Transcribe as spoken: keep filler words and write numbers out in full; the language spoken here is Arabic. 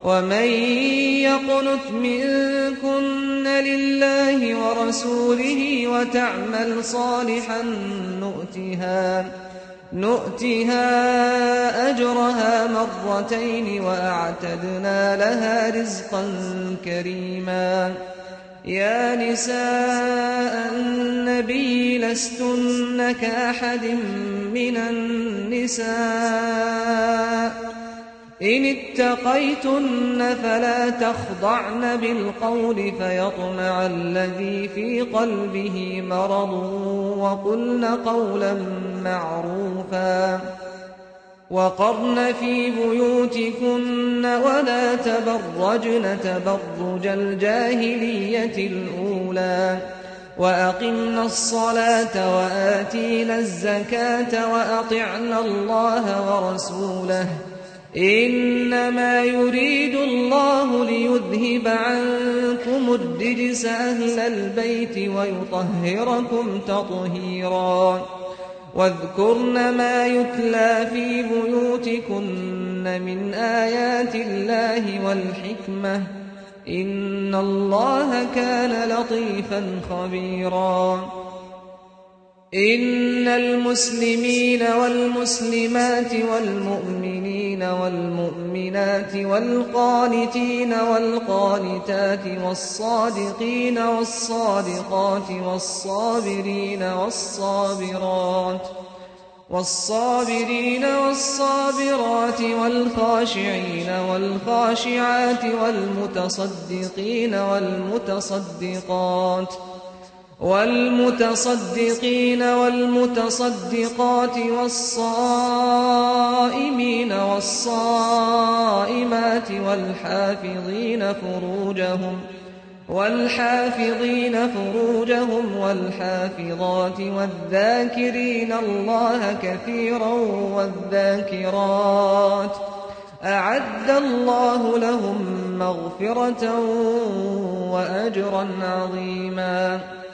ومن يقنت منكن لله ورسوله وتعمل صالحا نؤتها نؤتها أجرها مرتين وأعتدنا لها رزقا كريما. يا نساء النبي لستن كأحد من النساء إن اتقيتن فلا تخضعن بالقول فيطمع الذي في قلبه مرض وقلن قولا معروفا. وقرن في بيوتكن ولا تبرجن تبرج الجاهلية الأولى وأقمنا الصلاة وآتينا الزكاة وأطعنا الله ورسوله إنما يريد الله ليذهب عنكم الرجس أهل البيت ويطهركم تطهيرا. واذكرن ما يتلى في بيوتكن من آيات الله والحكمة إن الله كان لطيفا خبيرا. إن المسلمين والمسلمات والمؤمنين والمؤمنات والقانتين والقانتات والصادقين والصادقات والصابرين والصابرات والصابرين والصابرات والخاشعين والخاشعات والمتصدقين والمتصدقات والمتصدقين والمتصدقات والصائمين والصائمات والحافظين فروجهم والحافظين فروجهم والحافظات والذاكرين الله كثيرا والذاكرات أعد الله لهم مغفرة وأجرا عظيما.